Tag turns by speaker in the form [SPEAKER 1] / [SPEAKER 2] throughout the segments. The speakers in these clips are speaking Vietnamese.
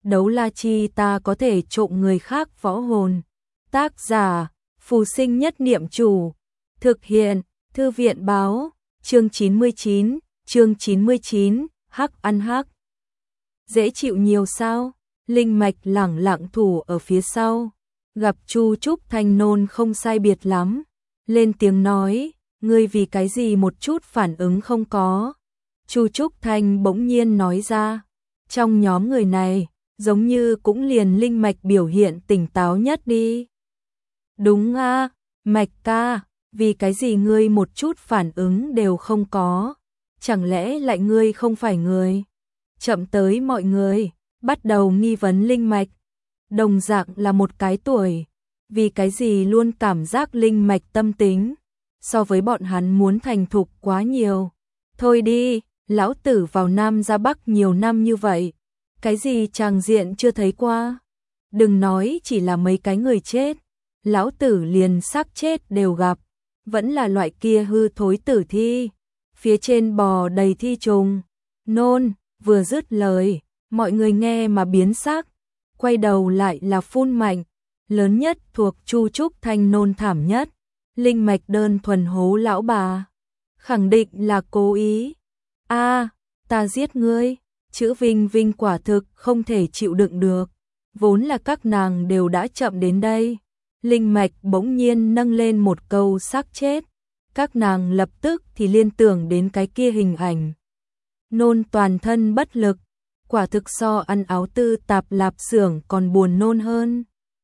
[SPEAKER 1] đấu la chi ta có thể trộm người khác võ hồn. Tác giả, Phù Sinh Nhất Niệm Chủ. Thực hiện, Thư viện báo, chương 99, hắc ăn hắc. Dễ chịu nhiều sao? Linh mạch lẳng lặng thủ ở phía sau, gặp Chu Trúc Thanh nôn không sai biệt lắm, lên tiếng nói, ngươi vì cái gì một chút phản ứng không có. Chu Trúc Thanh bỗng nhiên nói ra, trong nhóm người này, giống như cũng liền Linh mạch biểu hiện tỉnh táo nhất đi. Đúng a, Mạch ca, vì cái gì ngươi một chút phản ứng đều không có, chẳng lẽ lại ngươi không phải người? Chậm tới mọi người bắt đầu nghi vấn Linh mạch, đồng dạng là một cái tuổi, vì cái gì luôn cảm giác Linh mạch tâm tính so với bọn hắn muốn thành thục quá nhiều. Thôi đi, lão tử vào Nam ra Bắc nhiều năm như vậy, cái gì tràng diện chưa thấy qua. Đừng nói chỉ là mấy cái người chết, lão tử liền xác chết đều gặp, vẫn là loại kia hư thối tử thi, phía trên bò đầy thi trùng. Nôn, vừa dứt lời, mọi người nghe mà biến sắc, quay đầu lại là phun mạnh, lớn nhất thuộc Chu Trúc Thanh nôn thảm nhất. Linh mạch đơn thuần hố lão bà, khẳng định là cố ý. A, ta giết ngươi. Chữ Vinh Vinh quả thực không thể chịu đựng được, vốn là các nàng đều đã chậm đến đây. Linh mạch bỗng nhiên nâng lên một câu xác chết, các nàng lập tức thì liên tưởng đến cái kia hình ảnh. Nôn toàn thân bất lực, quả thực so ăn áo tư tạp lạp xưởng còn buồn nôn hơn.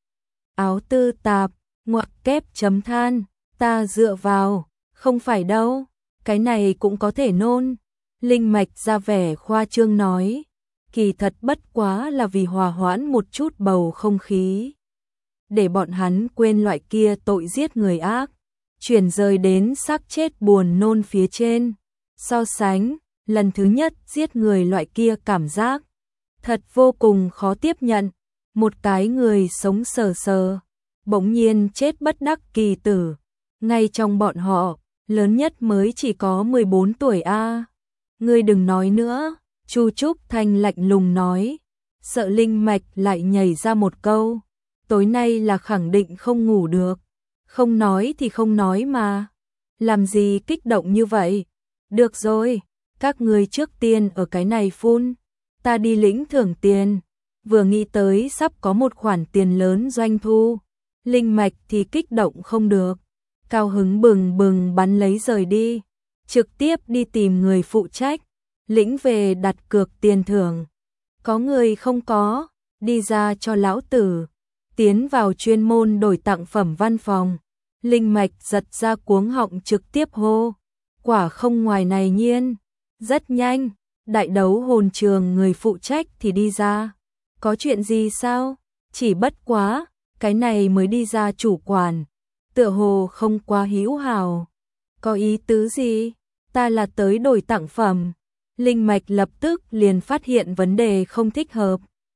[SPEAKER 1] Áo tư tạp, ngoặc kép chấm than, ta dựa vào, không phải đâu, cái này cũng có thể nôn. Linh mạch ra vẻ khoa trương nói, kỳ thật bất quá là vì hòa hoãn một chút bầu không khí, để bọn hắn quên loại kia tội giết người ác, chuyển rời đến xác chết buồn nôn phía trên. So sánh, lần thứ nhất giết người loại kia cảm giác thật vô cùng khó tiếp nhận, một cái người sống sờ sờ, bỗng nhiên chết bất đắc kỳ tử, ngay trong bọn họ, lớn nhất mới chỉ có 14 tuổi a. Ngươi đừng nói nữa, Chu Trúc Thanh lạnh lùng nói, sợ Linh mạch lại nhảy ra một câu, tối nay là khẳng định không ngủ được, không nói thì không nói mà, làm gì kích động như vậy, được rồi, các ngươi trước tiên ở cái này phun, ta đi lĩnh thưởng tiền, vừa nghĩ tới sắp có một khoản tiền lớn doanh thu, Linh mạch thì kích động không được, cao hứng bừng bừng bắn lấy rời đi, trực tiếp đi tìm người phụ trách, lĩnh về đặt cược tiền thưởng. Có người không có, đi ra cho lão tử, tiến vào chuyên môn đổi tặng phẩm văn phòng. Linh mạch giật ra cuống họng trực tiếp hô, quả không ngoài này nhiên. Rất nhanh, đại đấu hồn trường người phụ trách thì đi ra. Có chuyện gì sao? Chỉ bất quá, cái này mới đi ra chủ quản, tựa hồ không quá hữu hảo. Có ý tứ gì? Ta là tới đổi tặng phẩm. Linh mạch lập tức liền phát hiện vấn đề không thích hợp.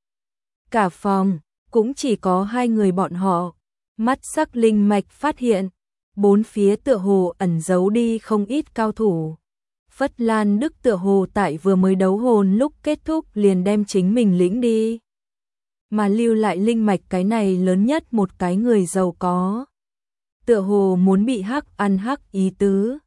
[SPEAKER 1] Cả phòng, cũng chỉ có hai người bọn họ. Mắt sắc Linh mạch phát hiện, bốn phía tựa hồ ẩn giấu đi không ít cao thủ. Phất Lan Đức tựa hồ tại vừa mới đấu hồn lúc kết thúc liền đem chính mình lĩnh đi. Mà lưu lại Linh mạch cái này lớn nhất một cái người giàu có. Tựa hồ muốn bị hắc ăn hắc ý tứ.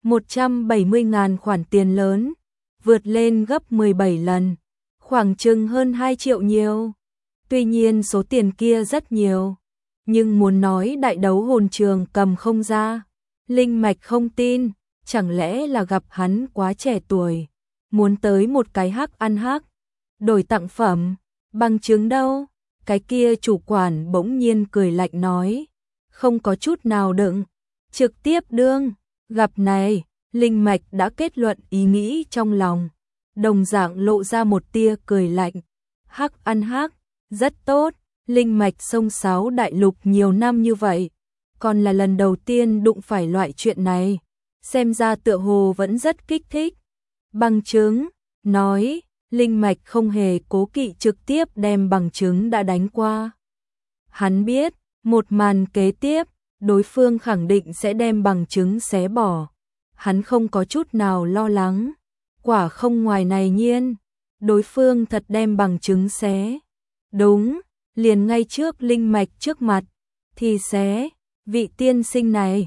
[SPEAKER 1] 170.000 khoản tiền lớn, vượt lên gấp 17 lần, khoảng chừng hơn 2 triệu nhiều. Tuy nhiên số tiền kia rất nhiều, nhưng muốn nói đại đấu hồn trường cầm không ra. Linh mạch không tin, chẳng lẽ là gặp hắn quá trẻ tuổi, muốn tới một cái hắc ăn hắc, đổi tặng phẩm, bằng chứng đâu? Cái kia chủ quản bỗng nhiên cười lạnh nói, không có chút nào đựng, trực tiếp đương. Gặp này, Linh mạch đã kết luận ý nghĩ trong lòng, đồng dạng lộ ra một tia cười lạnh. Hắc ăn hắc, rất tốt, Linh mạch sông sáo đại lục nhiều năm như vậy, còn là lần đầu tiên đụng phải loại chuyện này, xem ra tựa hồ vẫn rất kích thích. Bằng chứng, nói, Linh mạch không hề cố kỵ trực tiếp đem bằng chứng đã đánh qua. Hắn biết, một màn kế tiếp, đối phương khẳng định sẽ đem bằng chứng xé bỏ. Hắn không có chút nào lo lắng. Quả không ngoài này nhiên, đối phương thật đem bằng chứng xé Đúng, liền ngay trước linh mạch trước mặt, thì xé, vị tiên sinh này,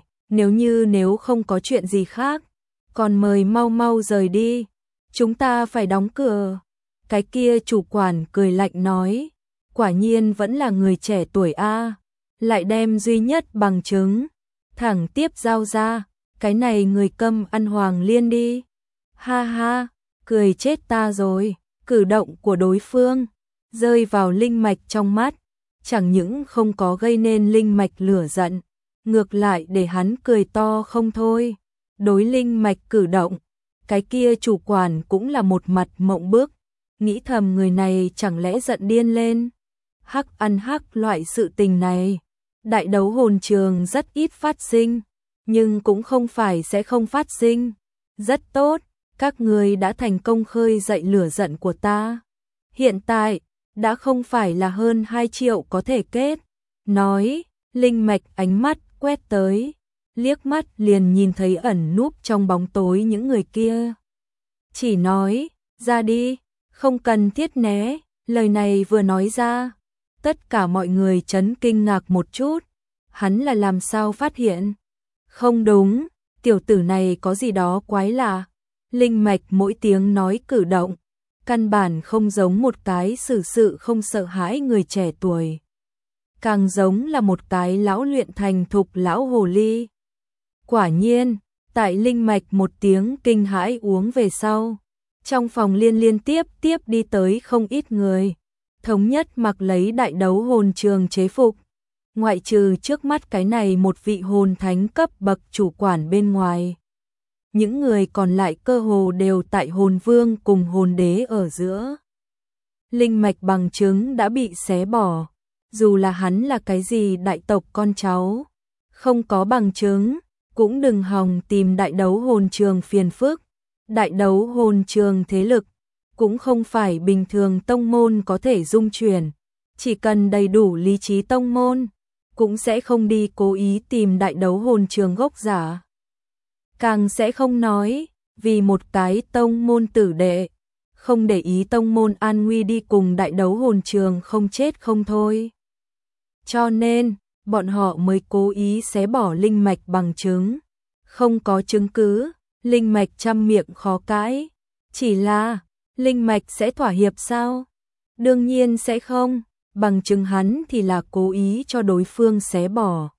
[SPEAKER 1] nếu không có chuyện gì khác, còn mời mau mau rời đi, chúng ta phải đóng cửa. Cái kia chủ quản cười lạnh nói, quả nhiên vẫn là người trẻ tuổi a, lại đem duy nhất bằng chứng, thẳng tiếp giao ra, cái này người câm ăn hoàng liên đi. Ha ha, cười chết ta rồi, cử động của đối phương rơi vào linh mạch trong mắt, chẳng những không có gây nên linh mạch lửa giận, ngược lại để hắn cười to không thôi. Đối linh mạch cử động, cái kia chủ quản cũng là một mặt mộng bức, nghĩ thầm người này chẳng lẽ giận điên lên. Hắc ăn hắc loại sự tình này, đại đấu hồn trường rất ít phát sinh, nhưng cũng không phải sẽ không phát sinh. Rất tốt, các người đã thành công khơi dậy lửa giận của ta. Hiện tại, đã không phải là hơn 2 triệu có thể kết. Nói, linh mạch ánh mắt quét tới, liếc mắt liền nhìn thấy ẩn núp trong bóng tối những người kia. Chỉ nói, ra đi, không cần thiết né, lời này vừa nói ra. Tất cả mọi người chấn kinh ngạc một chút, hắn là làm sao phát hiện? Không đúng, tiểu tử này có gì đó quái lạ. Linh mạch mỗi tiếng nói cử động, căn bản không giống một cái xử sự không sợ hãi người trẻ tuổi. Càng giống là một cái lão luyện thành thục lão hồ ly. Quả nhiên, tại linh mạch một tiếng kinh hãi uống về sau, trong phòng liên tiếp đi tới không ít người, thống nhất mặc lấy đại đấu hồn trường chế phục. Ngoại trừ trước mắt cái này một vị hồn thánh cấp bậc chủ quản bên ngoài, những người còn lại cơ hồ đều tại hồn vương cùng hồn đế ở giữa. Linh mạch bằng chứng đã bị xé bỏ, dù là hắn là cái gì đại tộc con cháu, không có bằng chứng, cũng đừng hòng tìm đại đấu hồn trường phiền phức. Đại đấu hồn trường thế lực, cũng không phải bình thường tông môn có thể dung chuyển, chỉ cần đầy đủ lý trí tông môn, cũng sẽ không đi cố ý tìm đại đấu hồn trường gốc giả. Càng sẽ không nói, vì một cái tông môn tử đệ, không để ý tông môn an nguy đi cùng đại đấu hồn trường không chết không thôi. Cho nên, bọn họ mới cố ý xé bỏ linh mạch bằng chứng. Không có chứng cứ, linh mạch trăm miệng khó cãi. Chỉ là, linh mạch sẽ thỏa hiệp sao? Đương nhiên sẽ không, bằng chứng hắn thì là cố ý cho đối phương xé bỏ.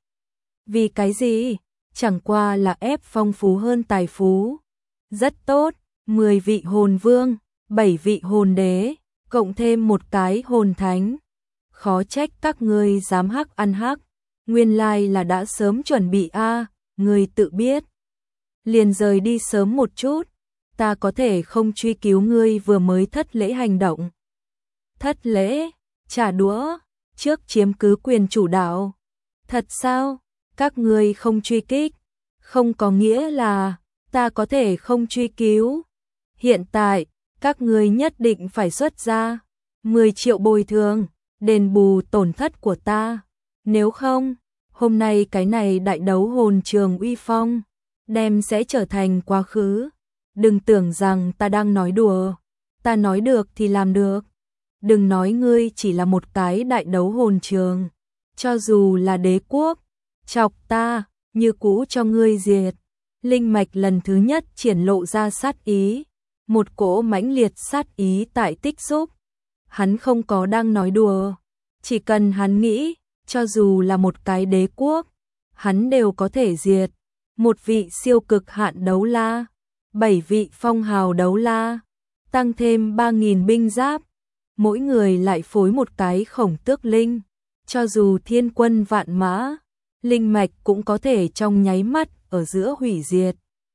[SPEAKER 1] Vì cái gì? Chẳng qua là ép phong phú hơn tài phú. Rất tốt, 10 vị hồn vương, 7 vị hồn đế, cộng thêm một cái hồn thánh. Khó trách các ngươi dám hắc ăn hắc, nguyên lai là đã sớm chuẩn bị a, ngươi tự biết. Liền rời đi sớm một chút, ta có thể không truy cứu ngươi vừa mới thất lễ hành động. Thất lễ, trả đũa, trước chiếm cứ quyền chủ đạo. Thật sao? Các ngươi không truy kích, không có nghĩa là ta có thể không truy cứu. Hiện tại, các ngươi nhất định phải xuất ra 10 triệu bồi thường, đền bù tổn thất của ta. Nếu không, hôm nay cái này đại đấu hồn trường uy phong, đem sẽ trở thành quá khứ. Đừng tưởng rằng ta đang nói đùa, ta nói được thì làm được. Đừng nói ngươi chỉ là một cái đại đấu hồn trường, cho dù là đế quốc, chọc ta, như cũ cho ngươi diệt. Linh mạch lần thứ nhất triển lộ ra sát ý, một cỗ mãnh liệt sát ý tại tích xúc. Hắn không có đang nói đùa, chỉ cần hắn nghĩ, cho dù là một cái đế quốc, hắn đều có thể diệt. Một vị siêu cực hạn đấu la, 7 vị phong hào đấu la, tăng thêm 3.000 binh giáp, mỗi người lại phối một cái khổng tước linh, cho dù thiên quân vạn mã, linh mạch cũng có thể trong nháy mắt ở giữa hủy diệt.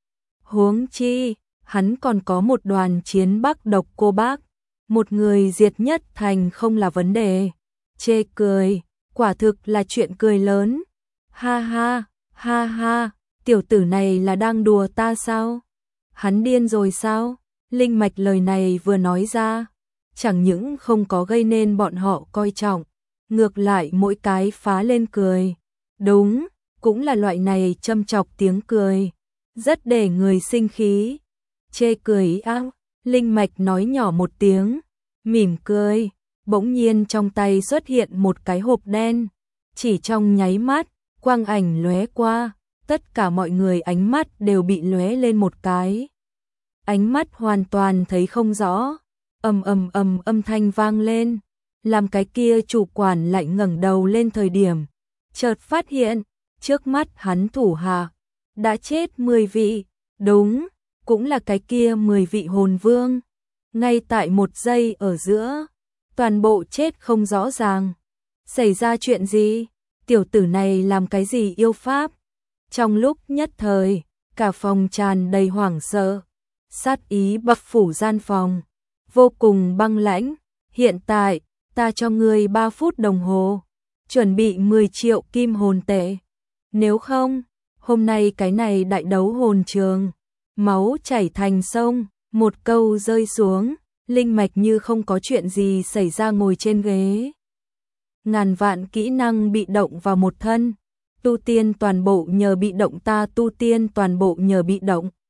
[SPEAKER 1] Huống chi, hắn còn có một đoàn chiến bắc độc cô bác, một người diệt nhất thành không là vấn đề. Chê cười, quả thực là chuyện cười lớn. Ha ha, ha ha, tiểu tử này là đang đùa ta sao? Hắn điên rồi sao? Linh mạch lời này vừa nói ra, chẳng những không có gây nên bọn họ coi trọng, ngược lại mỗi cái phá lên cười. Đúng, cũng là loại này châm chọc tiếng cười, rất để người sinh khí. Chê cười ác, linh mạch nói nhỏ một tiếng, mỉm cười, bỗng nhiên trong tay xuất hiện một cái hộp đen, chỉ trong nháy mắt, quang ảnh lóe qua, tất cả mọi người ánh mắt đều bị lóe lên một cái. Ánh mắt hoàn toàn thấy không rõ, âm thanh vang lên, làm cái kia chủ quản lại ngẩng đầu lên thời điểm, chợt phát hiện, trước mắt hắn thủ hạ đã chết 10 vị, đúng, cũng là cái kia 10 vị hồn vương, ngay tại một giây ở giữa, toàn bộ chết không rõ ràng. Xảy ra chuyện gì? Tiểu tử này làm cái gì yêu pháp? Trong lúc nhất thời, cả phòng tràn đầy hoảng sợ, sát ý bập phủ gian phòng, vô cùng băng lãnh. Hiện tại, ta cho ngươi 3 phút đồng hồ, chuẩn bị 10 triệu kim hồn tệ. Nếu không, hôm nay cái này đại đấu hồn trường, máu chảy thành sông, một câu rơi xuống, Linh Mạch như không có chuyện gì xảy ra ngồi trên ghế. Ngàn vạn kỹ năng bị động vào một thân, tu tiên toàn bộ nhờ bị động, ta tu tiên toàn bộ nhờ bị động.